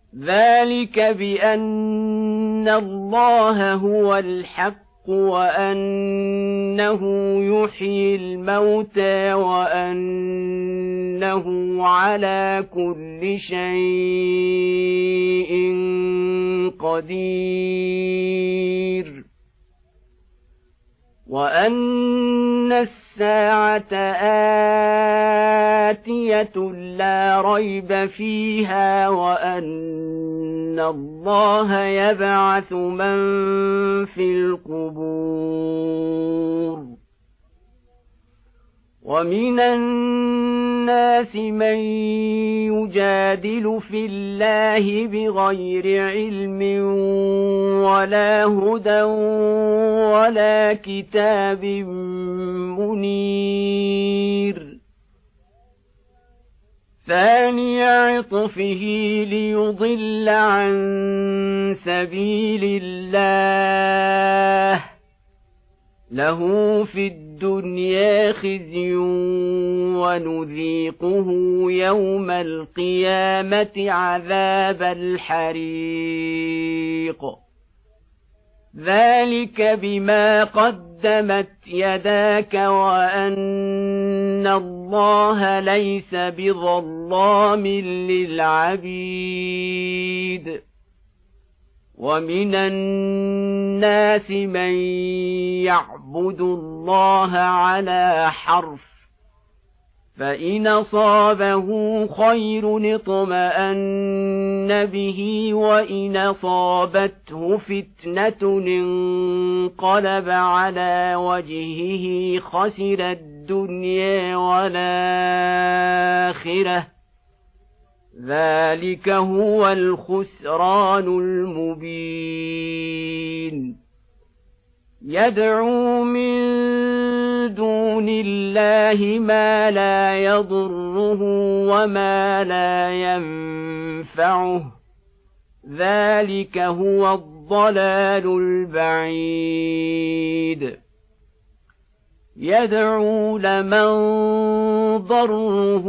ذلك بأن الله هو الحق وأنه يحيي الموتى وأنه على كل شيء قدير وأن الساعة آتية لا ريب فيها وأن الله يبعث من في القبور ومن الناس من يجادل في الله بغير علم ولا هدى ولا كتاب منير ثاني عطفه ليضل عن سبيل الله له في الدنيا خزي ونذيقه يوم القيامة عذاب الحريق ذلك بما قدمت يداك وأن الله ليس بظلام للعبيد ومن الناس من يعبد الله على حرف فإن أصابه خير اطمأن به وإن أصابته فتنة انقلب على وجهه خسر الدنيا والآخرة ذلك هو الخسران المبين يدعو من دون الله ما لا يضره وما لا ينفعه ذلك هو الضلال البعيد يدعو لمن ضره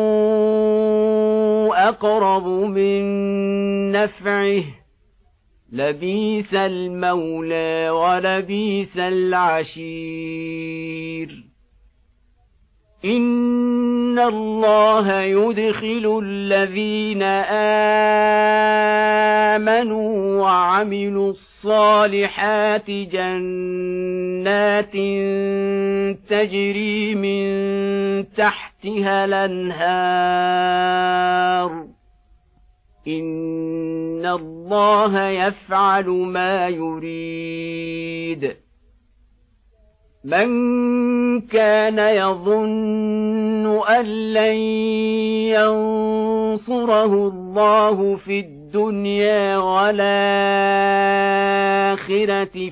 أقرب من نفعه لبئس المولى ولبئس العشير إن الله يدخل الذين آمنوا وعملوا الصالحات جنات تجري من تحتها الأنهار إن الله يفعل ما يريد من كان يظن أن لن ينصره الله في الدنيا والآخرة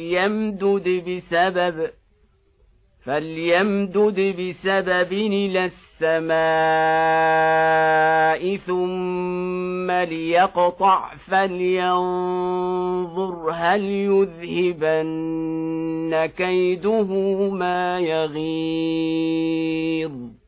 فليمدد بسبب إلى السماء ثم ليقطع فلينظر هل يذهبن كيده ما يغيظ